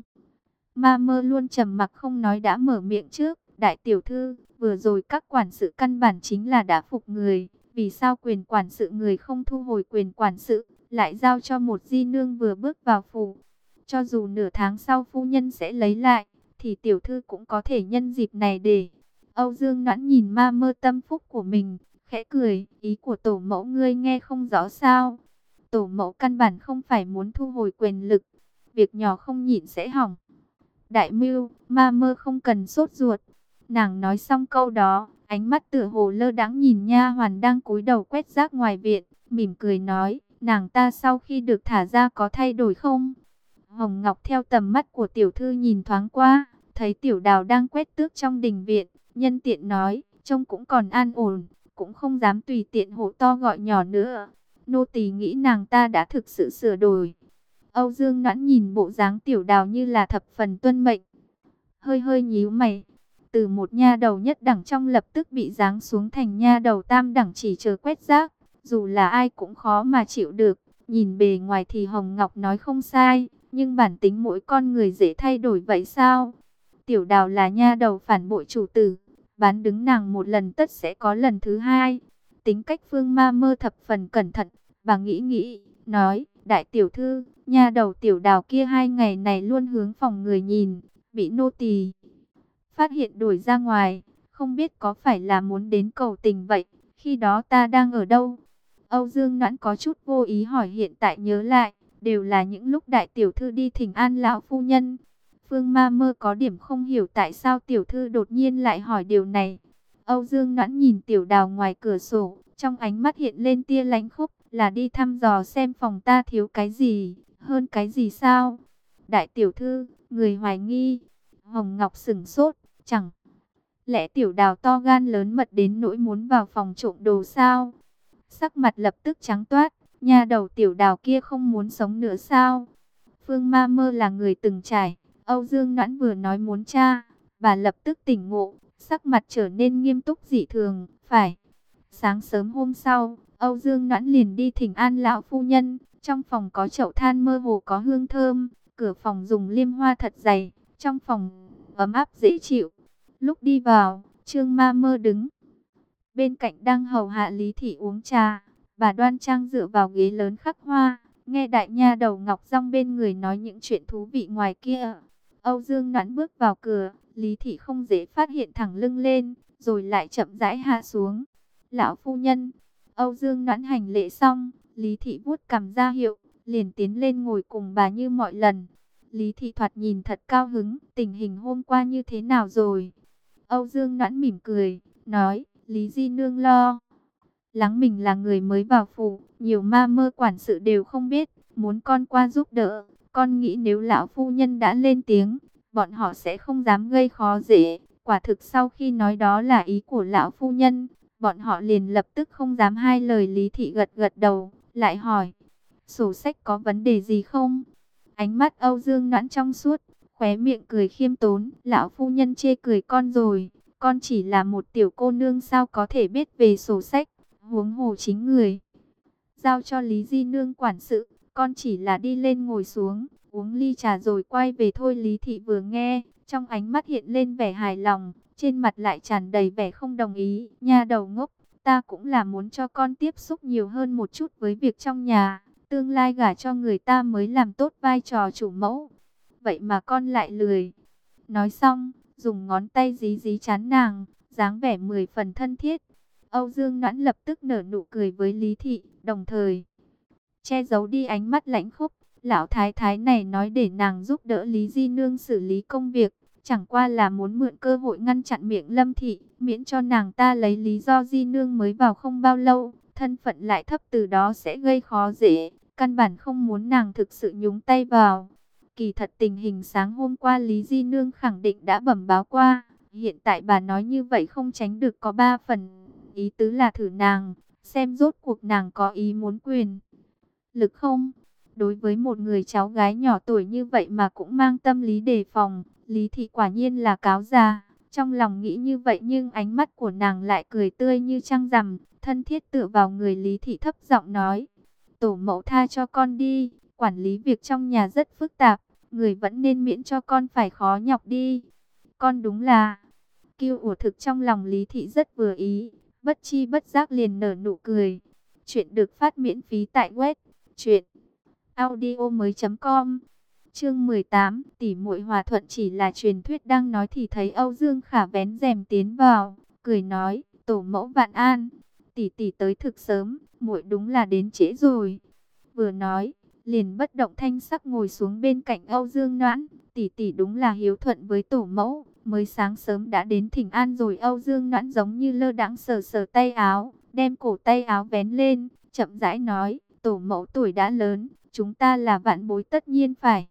A: Ma Mơ luôn trầm mặc không nói đã mở miệng trước. Đại tiểu thư, vừa rồi các quản sự căn bản chính là đã phục người. Vì sao quyền quản sự người không thu hồi quyền quản sự, lại giao cho một Di Nương vừa bước vào phủ? Cho dù nửa tháng sau phu nhân sẽ lấy lại, thì tiểu thư cũng có thể nhân dịp này để... Âu Dương Noãn nhìn Ma Mơ tâm phúc của mình, khẽ cười, ý của tổ mẫu ngươi nghe không rõ sao? Tổ mẫu căn bản không phải muốn thu hồi quyền lực, việc nhỏ không nhịn sẽ hỏng. Đại mưu, Ma Mơ không cần sốt ruột. Nàng nói xong câu đó, ánh mắt tựa hồ lơ đãng nhìn nha hoàn đang cúi đầu quét rác ngoài viện, mỉm cười nói, nàng ta sau khi được thả ra có thay đổi không? Hồng Ngọc theo tầm mắt của tiểu thư nhìn thoáng qua, thấy Tiểu Đào đang quét tước trong đình viện, nhân tiện nói, trông cũng còn an ổn, cũng không dám tùy tiện hô to gọi nhỏ nữa. Nô tỳ nghĩ nàng ta đã thực sự sửa đổi. Âu Dương Noãn nhìn bộ dáng Tiểu Đào như là thập phần tuân mệnh, hơi hơi nhíu mày. Từ một nha đầu nhất đẳng trong lập tức bị giáng xuống thành nha đầu tam đẳng chỉ chờ quét rác, dù là ai cũng khó mà chịu được. Nhìn bề ngoài thì Hồng Ngọc nói không sai, nhưng bản tính mỗi con người dễ thay đổi vậy sao? Tiểu Đào là nha đầu phản bội chủ tử, bán đứng nàng một lần tất sẽ có lần thứ hai. Tính cách Phương Ma Mơ thập phần cẩn thận, bà nghĩ nghĩ, nói, đại tiểu thư, nha đầu Tiểu Đào kia hai ngày này luôn hướng phòng người nhìn, bị nô tỳ phát hiện đuổi ra ngoài, không biết có phải là muốn đến cầu tình vậy, khi đó ta đang ở đâu? Âu Dương Noãn có chút vô ý hỏi, hiện tại nhớ lại, đều là những lúc đại tiểu thư đi thỉnh an lão phu nhân. Phương Ma Mơ có điểm không hiểu tại sao tiểu thư đột nhiên lại hỏi điều này. Âu Dương Noãn nhìn Tiểu Đào ngoài cửa sổ, trong ánh mắt hiện lên tia lánh khúc, là đi thăm dò xem phòng ta thiếu cái gì, hơn cái gì sao? Đại tiểu thư, người hoài nghi. Hồng Ngọc sững sốt, chẳng lẽ Tiểu Đào to gan lớn mật đến nỗi muốn vào phòng trộm đồ sao? Sắc mặt lập tức trắng toát, nha đầu Tiểu Đào kia không muốn sống nữa sao? Phương Ma Mơ là người từng trải, Âu Dương Noãn vừa nói muốn tra, bà lập tức tỉnh ngộ, sắc mặt trở nên nghiêm túc dị thường. Phải. Sáng sớm hôm sau, Âu Dương Noãn liền đi thỉnh an lão phu nhân. Trong phòng có chậu than mơ hồ có hương thơm, cửa phòng dùng liêm hoa thật dày, trong phòng ấm áp dễ chịu. Lúc đi vào, Trương Ma Mơ đứng bên cạnh đang hầu hạ Lý Thị uống trà. Bà đoan trang dựa vào ghế lớn khắc hoa, nghe đại nha đầu Ngọc Dong bên người nói những chuyện thú vị ngoài kia. Âu Dương Noãn bước vào cửa, Lý Thị không dễ phát hiện thẳng lưng lên, rồi lại chậm rãi hạ xuống. Lão phu nhân. Âu Dương Noãn hành lễ xong, Lý Thị vuốt cằm ra hiệu, liền tiến lên ngồi cùng bà như mọi lần. Lý Thị thoạt nhìn thật cao hứng, tình hình hôm qua như thế nào rồi? Âu Dương Noãn mỉm cười, nói, Lý Di Nương lo lắng mình là người mới vào phủ, nhiều Ma Mơ quản sự đều không biết, muốn con qua giúp đỡ. Con nghĩ nếu lão phu nhân đã lên tiếng, bọn họ sẽ không dám gây khó dễ. Quả thực sau khi nói đó là ý của lão phu nhân, bọn họ liền lập tức không dám hai lời. Lý Thị gật gật đầu, lại hỏi, sổ sách có vấn đề gì không? Ánh mắt Âu Dương Noãn trong suốt, khóe miệng cười khiêm tốn, lão phu nhân chê cười con rồi, con chỉ là một tiểu cô nương sao có thể biết về sổ sách, huống hồ chính người giao cho Lý Di Nương quản sự, con chỉ là đi lên ngồi xuống, uống ly trà rồi quay về thôi. Lý Thị vừa nghe, trong ánh mắt hiện lên vẻ hài lòng, trên mặt lại tràn đầy vẻ không đồng ý. Nha đầu ngốc, ta cũng là muốn cho con tiếp xúc nhiều hơn một chút với việc trong nhà, tương lai gả cho người ta mới làm tốt vai trò chủ mẫu. Vậy mà con lại lười. Nói xong, dùng ngón tay dí dí trán nàng, dáng vẻ mười phần thân thiết. Âu Dương Noãn lập tức nở nụ cười với Lý Thị, đồng thời che giấu đi ánh mắt lãnh khốc. Lão thái thái này nói để nàng giúp đỡ Lý Di Nương xử lý công việc, chẳng qua là muốn mượn cơ hội ngăn chặn miệng Lâm Thị, miễn cho nàng ta lấy lý do Di Nương mới vào không bao lâu, thân phận lại thấp, từ đó sẽ gây khó dễ, căn bản không muốn nàng thực sự nhúng tay vào. Kỳ thật tình hình sáng hôm qua Lý Di Nương khẳng định đã bẩm báo qua, hiện tại bà nói như vậy không tránh được có ba phần ý tứ là thử nàng, xem rốt cuộc nàng có ý muốn quyền lực không. Đối với một người cháu gái nhỏ tuổi như vậy mà cũng mang tâm lý đề phòng, Lý Thị quả nhiên là cáo già. Trong lòng nghĩ như vậy nhưng ánh mắt của nàng lại cười tươi như trăng rằm, thân thiết tựa vào người Lý Thị thấp giọng nói: tổ mẫu tha cho con đi, quản lý việc trong nhà rất phức tạp, người vẫn nên miễn cho con phải khó nhọc đi. Con đúng là kiêu ủa thực. Trong lòng Lý Thị rất vừa ý, bất chi bất giác liền nở nụ cười. Chuyện được phát miễn phí tại web truyện audio mới chấm com. Chương mười tám, tỷ muội hòa thuận chỉ là truyền thuyết. Đang nói thì thấy Âu Dương Khả vén rèm tiến vào, cười nói: tổ mẫu vạn an, tỷ tỷ tới thực sớm, muội đúng là đến trễ rồi. Vừa nói, liền bất động thanh sắc ngồi xuống bên cạnh Âu Dương Noãn. Tỷ tỷ đúng là hiếu thuận với tổ mẫu, mới sáng sớm đã đến thỉnh an rồi. Âu Dương Noãn giống như lơ đãng sờ sờ tay áo, đem cổ tay áo vén lên, chậm rãi nói: tổ mẫu tuổi đã lớn, chúng ta là vạn bối tất nhiên phải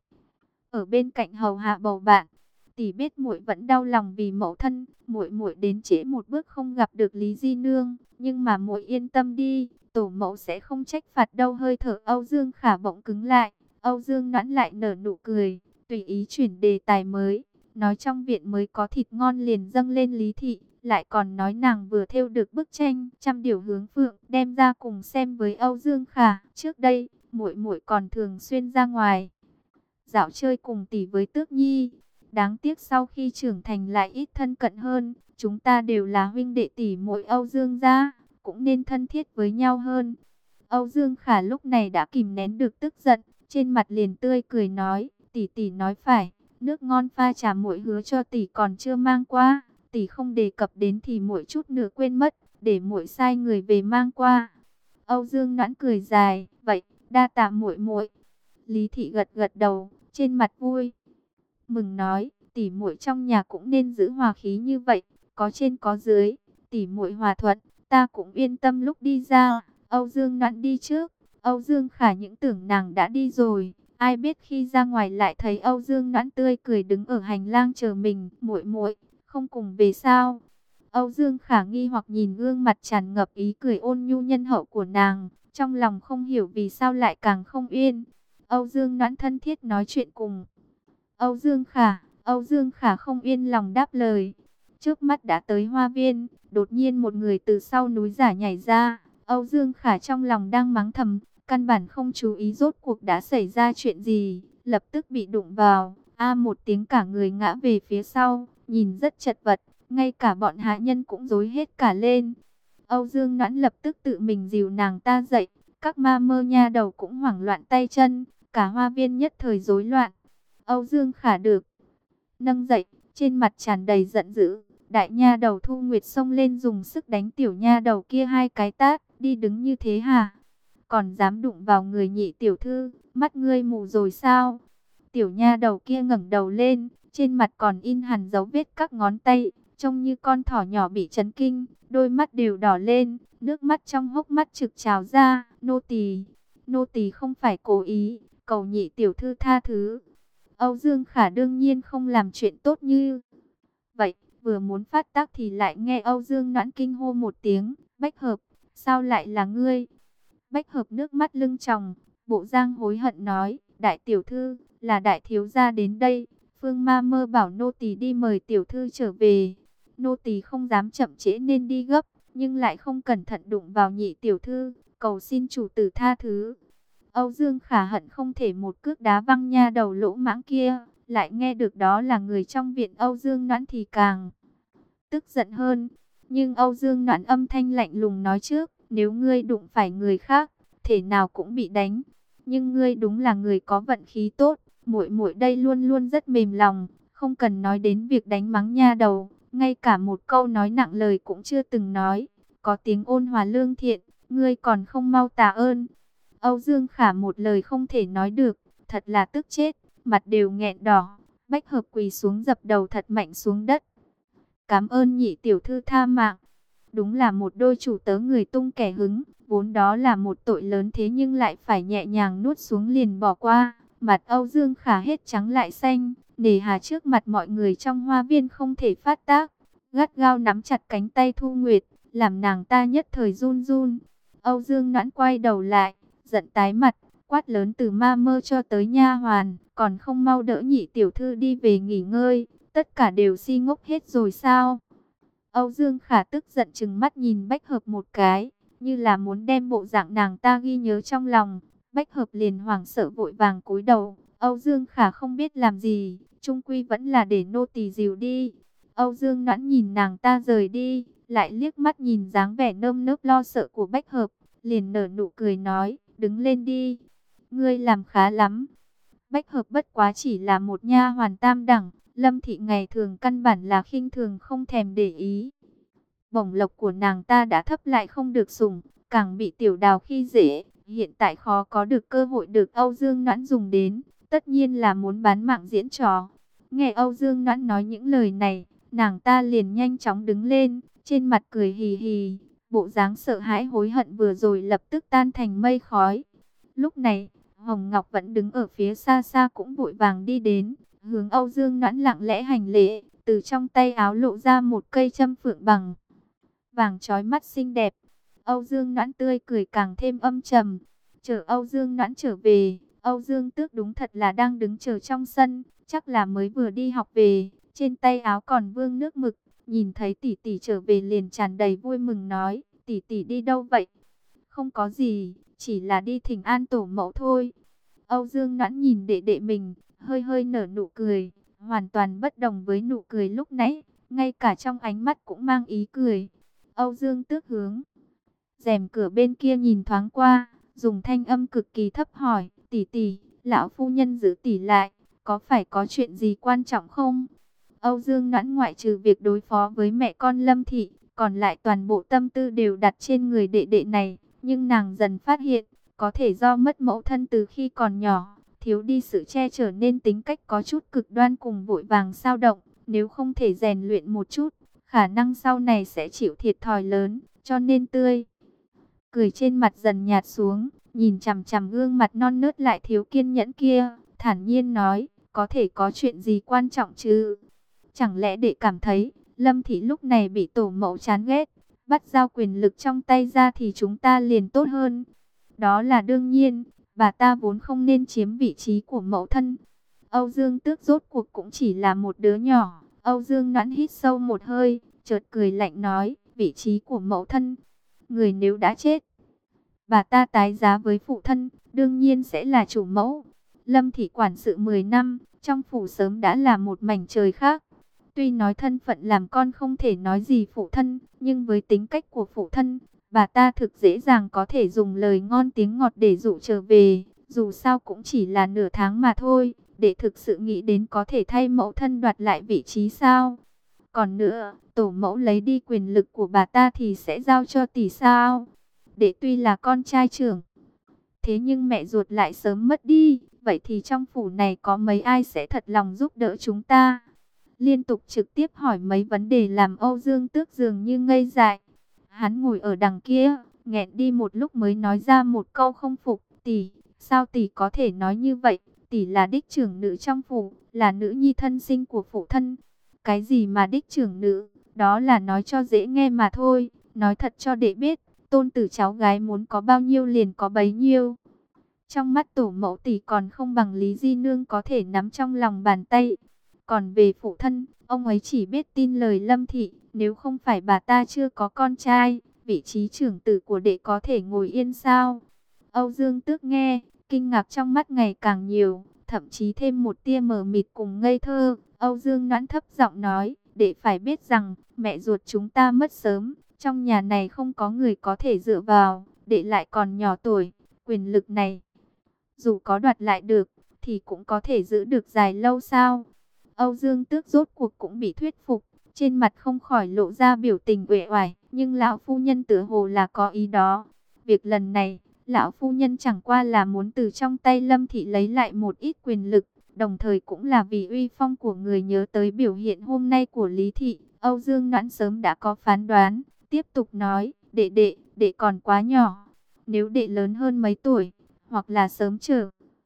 A: ở bên cạnh hầu hạ bầu bạn. Tỷ biết muội vẫn đau lòng vì mẫu thân, muội muội đến trễ một bước không gặp được Lý Di Nương, nhưng mà muội yên tâm đi, tổ mẫu sẽ không trách phạt đâu. Hơi thở Âu Dương Khả bỗng cứng lại, Âu Dương Noãn lại nở nụ cười, tùy ý chuyển đề tài mới, nói trong viện mới có thịt ngon liền dâng lên Lý Thị, lại còn nói nàng vừa thêu được bức tranh trăm điểu hướng phượng, đem ra cùng xem với Âu Dương Khả. Trước đây, muội muội còn thường xuyên ra ngoài dạo chơi cùng tỷ với Tước Nhi, đáng tiếc sau khi trưởng thành lại ít thân cận hơn. Chúng ta đều là huynh đệ tỷ muội Âu Dương gia, cũng nên thân thiết với nhau hơn. Âu Dương Khả lúc này đã kìm nén được tức giận, trên mặt liền tươi cười nói: tỷ tỷ nói phải, nước ngon pha trà muội hứa cho tỷ còn chưa mang qua, tỷ không đề cập đến thì muội chút nữa quên mất, để muội sai người về mang qua. Âu Dương Noãn cười dài: vậy đa tạ muội muội. Lý Thị gật gật đầu, trên mặt vui mừng nói: tỷ muội trong nhà cũng nên giữ hòa khí như vậy, có trên có dưới, tỷ muội hòa thuận, ta cũng yên tâm lúc đi ra. Âu Dương Noãn đi trước, Âu Dương Khả những tưởng nàng đã đi rồi, ai biết khi ra ngoài lại thấy Âu Dương Noãn tươi cười đứng ở hành lang chờ mình. Muội muội không cùng về sao? Âu Dương Khả nghi hoặc nhìn gương mặt tràn ngập ý cười ôn nhu nhân hậu của nàng, trong lòng không hiểu vì sao lại càng không yên. Âu Dương Noãn thân thiết nói chuyện cùng Âu Dương Khả, Âu Dương Khả không yên lòng đáp lời. Trước mắt đã tới hoa viên, đột nhiên một người từ sau núi giả nhảy ra. Âu Dương Khả trong lòng đang mắng thầm, căn bản không chú ý rốt cuộc đã xảy ra chuyện gì, lập tức bị đụng vào. A một tiếng cả người ngã về phía sau, nhìn rất chật vật, ngay cả bọn hạ nhân cũng rối hết cả lên. Âu Dương Noãn lập tức tự mình dìu nàng ta dậy, các ma mơ nha đầu cũng hoảng loạn tay chân, cả hoa viên nhất thời rối loạn. Âu Dương Khả được nâng dậy, trên mặt tràn đầy giận dữ. Đại nha đầu Thu Nguyệt xông lên dùng sức đánh tiểu nha đầu kia hai cái tát: đi đứng như thế hả? Còn dám đụng vào người nhị tiểu thư, mắt ngươi mù rồi sao? Tiểu nha đầu kia ngẩng đầu lên, trên mặt còn in hẳn dấu vết các ngón tay, trông như con thỏ nhỏ bị chấn kinh, đôi mắt đều đỏ lên, nước mắt trong hốc mắt trực trào ra. Nô tỳ, nô tỳ không phải cố ý, cầu nhị tiểu thư tha thứ. Âu Dương Khả đương nhiên không làm chuyện tốt như vậy, vừa muốn phát tác thì lại nghe Âu Dương Noãn kinh hô một tiếng: Bách Hợp, sao lại là ngươi? Bách Hợp nước mắt lưng tròng, bộ dáng hối hận nói: đại tiểu thư, là đại thiếu gia đến đây, Phương ma mơ bảo nô tỳ đi mời tiểu thư trở về. nô tỳ không dám chậm trễ nên đi gấp, nhưng lại không cẩn thận đụng vào nhị tiểu thư, cầu xin chủ tử tha thứ. Âu Dương Khả hận không thể một cước đá văng nha đầu lỗ mãng kia, lại nghe được đó là người trong viện Âu Dương Noãn thì càng tức giận hơn. Nhưng Âu Dương Noãn âm thanh lạnh lùng nói trước, nếu ngươi đụng phải người khác, thể nào cũng bị đánh. Nhưng ngươi đúng là người có vận khí tốt, muội muội đây luôn luôn rất mềm lòng, không cần nói đến việc đánh mắng nha đầu, ngay cả một câu nói nặng lời cũng chưa từng nói. Có tiếng ôn hòa lương thiện, ngươi còn không mau tạ ơn. Âu Dương Khả một lời không thể nói được, thật là tức chết, mặt đều nghẹn đỏ. Bách Hợp quỳ xuống dập đầu thật mạnh xuống đất. Cảm ơn nhị tiểu thư tha mạng. Đúng là một đôi chủ tớ người tung kẻ hứng, vốn đó là một tội lớn thế nhưng lại phải nhẹ nhàng nuốt xuống liền bỏ qua. Mặt Âu Dương Khả hết trắng lại xanh, nề hà trước mặt mọi người trong hoa viên không thể phát tác. Gắt gao nắm chặt cánh tay Thu Nguyệt, làm nàng ta nhất thời run run. Âu Dương Noãn quay đầu lại, giận tái mặt, quát lớn từ ma mơ cho tới nha hoàn, còn không mau đỡ nhị tiểu thư đi về nghỉ ngơi, tất cả đều si ngốc hết rồi sao? Âu Dương Khả tức giận trừng mắt nhìn Bách Hợp một cái, như là muốn đem bộ dạng nàng ta ghi nhớ trong lòng. Bách Hợp liền hoảng sợ vội vàng cúi đầu. Âu Dương Khả không biết làm gì, chung quy vẫn là để nô tỳ dìu đi. Âu Dương Noãn nhìn nàng ta rời đi, lại liếc mắt nhìn dáng vẻ nơm nớp lo sợ của Bách Hợp, liền nở nụ cười nói, đứng lên đi, ngươi làm khá lắm. Bách Hợp bất quá chỉ là một nha hoàn tam đẳng, Lâm Thị ngày thường căn bản là khinh thường không thèm để ý. Bổng lộc của nàng ta đã thấp lại không được sủng, càng bị Tiểu Đào khi dễ, hiện tại khó có được cơ hội được Âu Dương Noãn dùng đến, tất nhiên là muốn bán mạng diễn trò. Nghe Âu Dương Noãn nói những lời này, nàng ta liền nhanh chóng đứng lên, trên mặt cười hì hì, bộ dáng sợ hãi hối hận vừa rồi lập tức tan thành mây khói. Lúc này, Hồng Ngọc vẫn đứng ở phía xa xa cũng vội vàng đi đến, hướng Âu Dương Noãn lặng lẽ hành lễ, từ trong tay áo lộ ra một cây châm phượng bằng vàng chói mắt xinh đẹp. Âu Dương Noãn tươi cười càng thêm âm trầm. Chờ Âu Dương Noãn trở về, Âu Dương Tước đúng thật là đang đứng chờ trong sân, chắc là mới vừa đi học về, trên tay áo còn vương nước mực, nhìn thấy tỷ tỷ trở về liền tràn đầy vui mừng nói, tỷ tỷ đi đâu vậy? Không có gì, chỉ là đi thỉnh an tổ mẫu thôi. Âu Dương Noãn nhìn đệ đệ mình, hơi hơi nở nụ cười, hoàn toàn bất đồng với nụ cười lúc nãy, ngay cả trong ánh mắt cũng mang ý cười. Âu Dương Tước hướng rèm cửa bên kia nhìn thoáng qua, dùng thanh âm cực kỳ thấp hỏi, tỷ tỷ, lão phu nhân giữ tỷ lại, có phải có chuyện gì quan trọng không? Âu Dương Noãn ngoại trừ việc đối phó với mẹ con Lâm Thị, còn lại toàn bộ tâm tư đều đặt trên người đệ đệ này, nhưng nàng dần phát hiện, có thể do mất mẫu thân từ khi còn nhỏ, thiếu đi sự che chở nên tính cách có chút cực đoan cùng vội vàng xao động, nếu không thể rèn luyện một chút, khả năng sau này sẽ chịu thiệt thòi lớn, cho nên tươi cười trên mặt dần nhạt xuống, nhìn chằm chằm gương mặt non nớt lại thiếu kiên nhẫn kia, thản nhiên nói, có thể có chuyện gì quan trọng chứ? Chẳng lẽ đệ cảm thấy, Lâm Thị lúc này bị tổ mẫu chán ghét, bắt giao quyền lực trong tay ra thì chúng ta liền tốt hơn? Đó là đương nhiên, bà ta vốn không nên chiếm vị trí của mẫu thân. Âu Dương Tước rốt cuộc cũng chỉ là một đứa nhỏ. Âu Dương Noãn hít sâu một hơi, chợt cười lạnh nói, vị trí của mẫu thân, người nếu đã chết, bà ta tái giá với phụ thân, đương nhiên sẽ là chủ mẫu. Lâm Thị quản sự mười năm, trong phủ sớm đã là một mảnh trời khác. Tuy nói thân phận làm con không thể nói gì phụ thân, nhưng với tính cách của phụ thân, bà ta thực dễ dàng có thể dùng lời ngon tiếng ngọt để dụ trở về. Dù sao cũng chỉ là nửa tháng mà thôi, để thực sự nghĩ đến có thể thay mẫu thân đoạt lại vị trí sao? Còn nữa, tổ mẫu lấy đi quyền lực của bà ta thì sẽ giao cho tỷ sao? Để tuy là con trai trưởng, thế nhưng mẹ ruột lại sớm mất đi, vậy thì trong phủ này có mấy ai sẽ thật lòng giúp đỡ chúng ta? Liên tục trực tiếp hỏi mấy vấn đề làm Âu Dương Tước dường như ngây dại. Hắn ngồi ở đằng kia, nghẹn đi một lúc mới nói ra một câu không phục, tỷ, sao tỷ có thể nói như vậy? Tỷ là đích trưởng nữ trong phủ, là nữ nhi thân sinh của phụ thân. Cái gì mà đích trưởng nữ, đó là nói cho dễ nghe mà thôi, nói thật cho đệ biết, tôn tử cháu gái muốn có bao nhiêu liền có bấy nhiêu. Trong mắt tổ mẫu tỷ còn không bằng Lý Di Nương có thể nắm trong lòng bàn tay. Còn về phụ thân, ông ấy chỉ biết tin lời Lâm Thị, Nếu không phải bà ta chưa có con trai, vị trí trưởng tử của đệ có thể ngồi yên sao? Âu Dương Tước nghe, kinh ngạc trong mắt ngày càng nhiều, thậm chí thêm một tia mờ mịt cùng ngây thơ. Âu Dương Noãn thấp giọng nói, đệ phải biết rằng, mẹ ruột chúng ta mất sớm, trong nhà này không có người có thể dựa vào, đệ lại còn nhỏ tuổi, quyền lực này, dù có đoạt lại được, thì cũng có thể giữ được dài lâu sao? Âu Dương Tước rốt cuộc cũng bị thuyết phục, trên mặt không khỏi lộ ra biểu tình uể oải, nhưng lão phu nhân tựa hồ là có ý đó. Việc lần này, lão phu nhân chẳng qua là muốn từ trong tay Lâm Thị lấy lại một ít quyền lực, đồng thời cũng là vì uy phong của người. Nhớ tới biểu hiện hôm nay của Lý Thị, Âu Dương Noãn sớm đã có phán đoán, tiếp tục nói, đệ đệ, đệ còn quá nhỏ, nếu đệ lớn hơn mấy tuổi, hoặc là sớm trở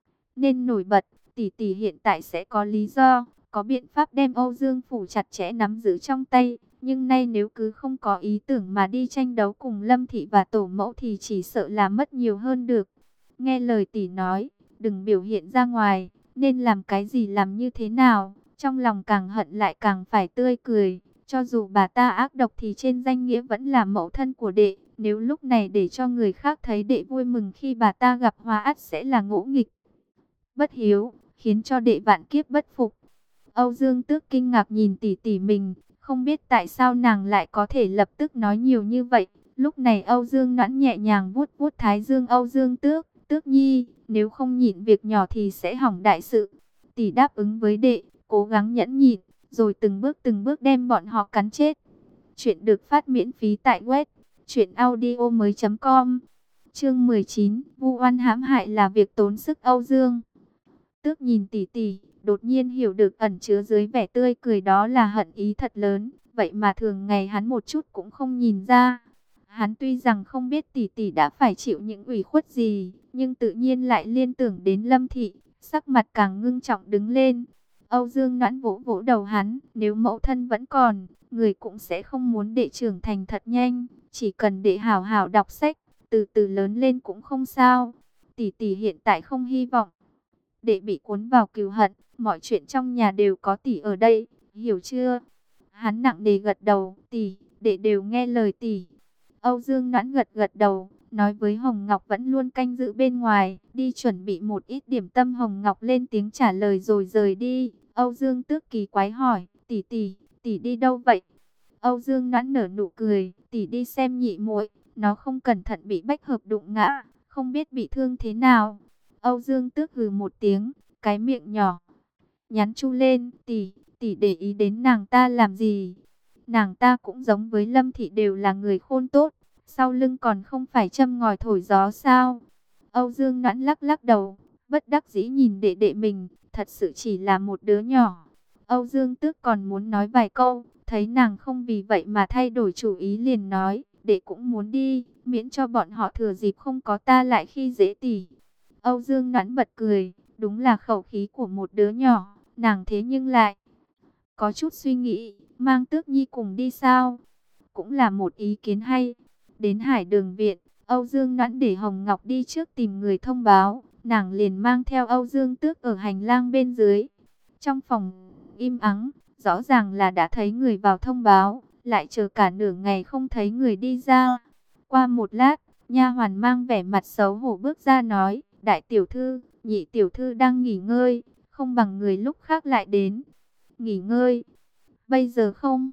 A: nên nổi bật, tỷ tỷ hiện tại sẽ có lý do, có biện pháp đem Âu Dương phủ chặt chẽ nắm giữ trong tay. Nhưng nay nếu cứ không có ý tưởng mà đi tranh đấu cùng Lâm Thị và tổ mẫu thì chỉ sợ là mất nhiều hơn được. Nghe lời tỷ nói, đừng biểu hiện ra ngoài, nên làm cái gì làm như thế nào, trong lòng càng hận lại càng phải tươi cười. Cho dù bà ta ác độc thì trên danh nghĩa vẫn là mẫu thân của đệ, nếu lúc này để cho người khác thấy đệ vui mừng khi bà ta gặp hòa ắt sẽ là ngỗ nghịch, bất hiếu, khiến cho đệ vạn kiếp bất phục. Âu Dương Tước kinh ngạc nhìn tỷ tỷ mình, không biết tại sao nàng lại có thể lập tức nói nhiều như vậy. Lúc này Âu Dương Noãn nhẹ nhàng vuốt vuốt thái dương Âu Dương Tước, Tước nhi, nếu không nhịn việc nhỏ thì sẽ hỏng đại sự. Tỷ đáp ứng với đệ, cố gắng nhẫn nhịn, rồi từng bước từng bước đem bọn họ cắn chết. Chuyện được phát miễn phí tại web truyện audio mới chấm com. Chương mười chín, vu oan hãm hại là việc tốn sức. Âu Dương Tước nhìn tỷ tỷ, đột nhiên hiểu được ẩn chứa dưới vẻ tươi cười đó là hận ý thật lớn, vậy mà thường ngày hắn một chút cũng không nhìn ra. Hắn tuy rằng không biết tỷ tỷ đã phải chịu những ủy khuất gì, nhưng tự nhiên lại liên tưởng đến Lâm Thị, sắc mặt càng ngưng trọng đứng lên. Âu Dương Noãn vỗ vỗ đầu hắn, nếu mẫu thân vẫn còn, người cũng sẽ không muốn đệ trưởng thành thật nhanh, chỉ cần đệ hảo hảo đọc sách, từ từ lớn lên cũng không sao. Tỷ tỷ hiện tại không hy vọng đệ bị cuốn vào cừu hận, mọi chuyện trong nhà đều có tỷ ở đây, hiểu chưa? Hắn nặng nề gật đầu, tỷ, đệ đều nghe lời tỷ. Âu Dương Noãn gật gật đầu, nói với Hồng Ngọc vẫn luôn canh giữ bên ngoài, đi chuẩn bị một ít điểm tâm. Hồng Ngọc lên tiếng trả lời rồi rời đi. Âu Dương Tước kỳ quái hỏi, tỷ tỷ, tỷ đi đâu vậy? Âu Dương Noãn nở nụ cười, tỷ đi xem nhị muội, nó không cẩn thận bị bách hợp đụng ngã, không biết bị thương thế nào. Âu Dương Tước hừ một tiếng, cái miệng nhỏ nhắn chu lên, tỷ, tỷ để ý đến nàng ta làm gì? Nàng ta cũng giống với Lâm Thị đều là người khôn tốt, sau lưng còn không phải châm ngòi thổi gió sao? Âu Dương Noãn lắc lắc đầu, bất đắc dĩ nhìn đệ đệ mình, thật sự chỉ là một đứa nhỏ. Âu Dương Tước còn muốn nói vài câu, thấy nàng không vì vậy mà thay đổi chủ ý liền nói, đệ cũng muốn đi, miễn cho bọn họ thừa dịp không có ta lại khi dễ tỷ. Âu Dương Noãn bật cười, đúng là khẩu khí của một đứa nhỏ, nàng thế nhưng lại có chút suy nghĩ, mang Tước nhi cùng đi sao? Cũng là một ý kiến hay. Đến Hải Đường viện, Âu Dương Noãn để Hồng Ngọc đi trước tìm người thông báo, nàng liền mang theo Âu Dương Tước ở hành lang bên dưới. Trong phòng im ắng, rõ ràng là đã thấy người vào thông báo, lại chờ cả nửa ngày không thấy người đi ra. Qua một lát, nha hoàn mang vẻ mặt xấu hổ bước ra nói, đại tiểu thư, nhị tiểu thư đang nghỉ ngơi, không bằng người lúc khác lại đến. Nghỉ ngơi? Bây giờ không?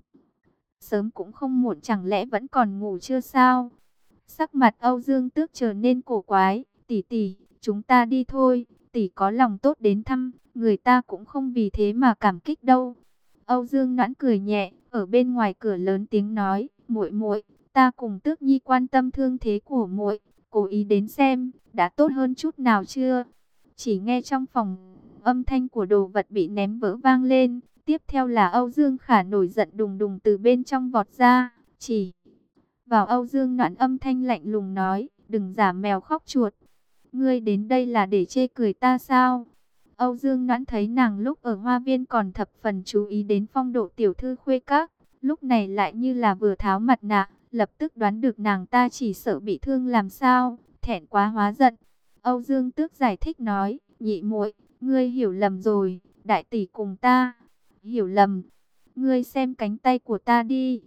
A: Sớm cũng không muộn, chẳng lẽ vẫn còn ngủ chưa sao? Sắc mặt Âu Dương Tước trở nên cổ quái, tỷ tỷ, chúng ta đi thôi, tỷ có lòng tốt đến thăm, người ta cũng không vì thế mà cảm kích đâu. Âu Dương Noãn cười nhẹ, ở bên ngoài cửa lớn tiếng nói, muội muội, ta cùng Tước nhi quan tâm thương thế của muội, cố ý đến xem, đã tốt hơn chút nào chưa? Chỉ nghe trong phòng, âm thanh của đồ vật bị ném vỡ vang lên, tiếp theo là Âu Dương Khả nổi giận đùng đùng từ bên trong vọt ra, chỉ vào Âu Dương Noãn, âm thanh lạnh lùng nói, đừng giả mèo khóc chuột, ngươi đến đây là để chê cười ta sao? Âu Dương Noãn thấy nàng lúc ở hoa viên còn thập phần chú ý đến phong độ tiểu thư khuê các, lúc này lại như là vừa tháo mặt nạ, lập tức đoán được nàng ta chỉ sợ bị thương làm sao, thẹn quá hóa giận. Âu Dương Tước giải thích nói, nhị muội, ngươi hiểu lầm rồi, đại tỷ cùng ta hiểu lầm. Ngươi xem cánh tay của ta đi.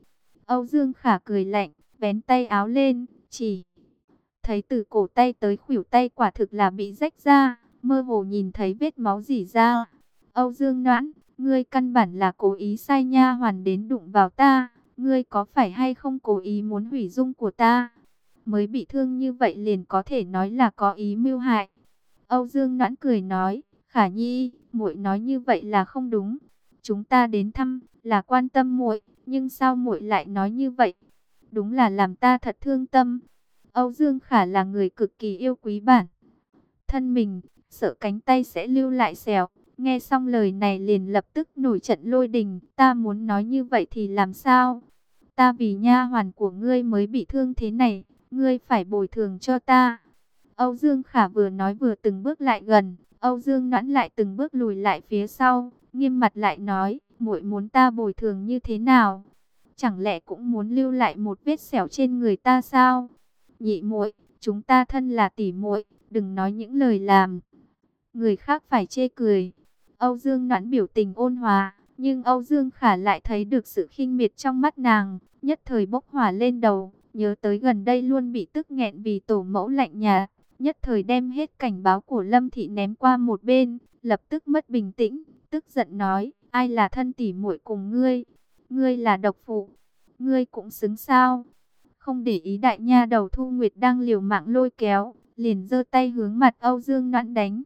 A: Âu Dương Khả cười lạnh, vén tay áo lên, chỉ thấy từ cổ tay tới khuỷu tay quả thực là bị rách ra, mơ hồ nhìn thấy vết máu rỉ ra. Âu Dương Noãn, ngươi căn bản là cố ý sai nha hoàn đến đụng vào ta, ngươi có phải hay không cố ý muốn hủy dung của ta? Mới bị thương như vậy liền có thể nói là có ý mưu hại. Âu Dương Noãn cười nói, Khả Nhi, muội nói như vậy là không đúng. Chúng ta đến thăm là quan tâm muội, nhưng sao muội lại nói như vậy? Đúng là làm ta thật thương tâm. Âu Dương Khả là người cực kỳ yêu quý bản thân mình, sợ cánh tay sẽ lưu lại sẹo. Nghe xong lời này liền lập tức nổi trận lôi đình. Ta muốn nói như vậy thì làm sao? Ta vì nha hoàn của ngươi mới bị thương thế này, ngươi phải bồi thường cho ta. Âu Dương Khả vừa nói vừa từng bước lại gần, Âu Dương Noãn lại từng bước lùi lại phía sau, nghiêm mặt lại nói, muội muốn ta bồi thường như thế nào? Chẳng lẽ cũng muốn lưu lại một vết sẹo trên người ta sao? Nhị muội, chúng ta thân là tỷ muội, đừng nói những lời làm người khác phải chê cười. Âu Dương Noãn biểu tình ôn hòa, nhưng Âu Dương Khả lại thấy được sự khinh miệt trong mắt nàng, nhất thời bốc hỏa lên đầu, nhớ tới gần đây luôn bị tức nghẹn vì tổ mẫu lạnh nhạt, nhất thời đem hết cảnh báo của Lâm Thị ném qua một bên, lập tức mất bình tĩnh, tức giận nói, ai là thân tỷ muội cùng ngươi? Ngươi là độc phụ, ngươi cũng xứng sao? Không để ý đại nha đầu Thu Nguyệt đang liều mạng lôi kéo, liền giơ tay hướng mặt Âu Dương Noãn đánh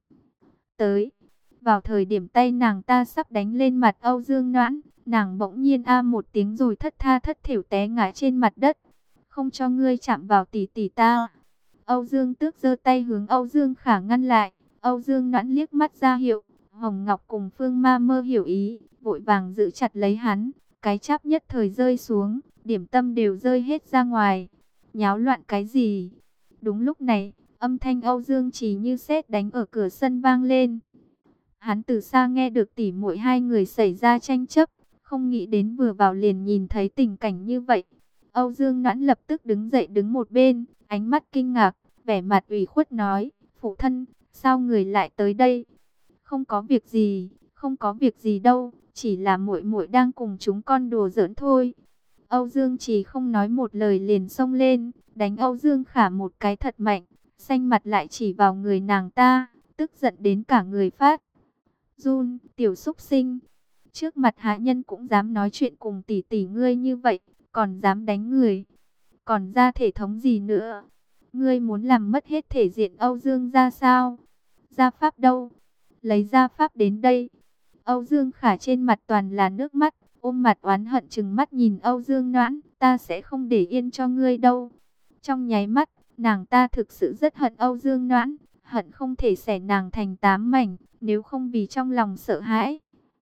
A: tới. Vào thời điểm tay nàng ta sắp đánh lên mặt Âu Dương Noãn, nàng bỗng nhiên a một tiếng rồi thất tha thất thểu té ngã trên mặt đất. Không cho ngươi chạm vào tỷ tỷ ta. Âu Dương Tước giơ tay hướng Âu Dương Khả ngăn lại. Âu Dương Noãn liếc mắt ra hiệu. Hồng Ngọc cùng Phương Ma Mơ hiểu ý, vội vàng giữ chặt lấy hắn. Cái cháp nhất thời rơi xuống, điểm tâm đều rơi hết ra ngoài. Nháo loạn cái gì? Đúng lúc này, âm thanh Âu Dương Trì như sét đánh ở cửa sân vang lên. Hắn từ xa nghe được tỉ muội hai người xảy ra tranh chấp, không nghĩ đến vừa vào liền nhìn thấy tình cảnh như vậy. Âu Dương Noãn lập tức đứng dậy đứng một bên, ánh mắt kinh ngạc, vẻ mặt ủy khuất nói, phụ thân, sao người lại tới đây? Không có việc gì, không có việc gì đâu, chỉ là muội muội đang cùng chúng con đùa giỡn thôi. Âu Dương Trì không nói một lời liền xông lên, đánh Âu Dương Khả một cái thật mạnh, xanh mặt lại chỉ vào người nàng ta, tức giận đến cả người phát run, tiểu xúc sinh. Trước mặt hạ nhân cũng dám nói chuyện cùng tỷ tỷ ngươi như vậy, còn dám đánh người, còn ra thể thống gì nữa? Ngươi muốn làm mất hết thể diện Âu Dương gia sao? Gia pháp đâu? Lấy gia pháp đến đây. Âu Dương Khả trên mặt toàn là nước mắt, ôm mặt oán hận trừng mắt nhìn Âu Dương Noãn, ta sẽ không để yên cho ngươi đâu. Trong nháy mắt, nàng ta thực sự rất hận Âu Dương Noãn, hận không thể xẻ nàng thành tám mảnh, nếu không vì trong lòng sợ hãi,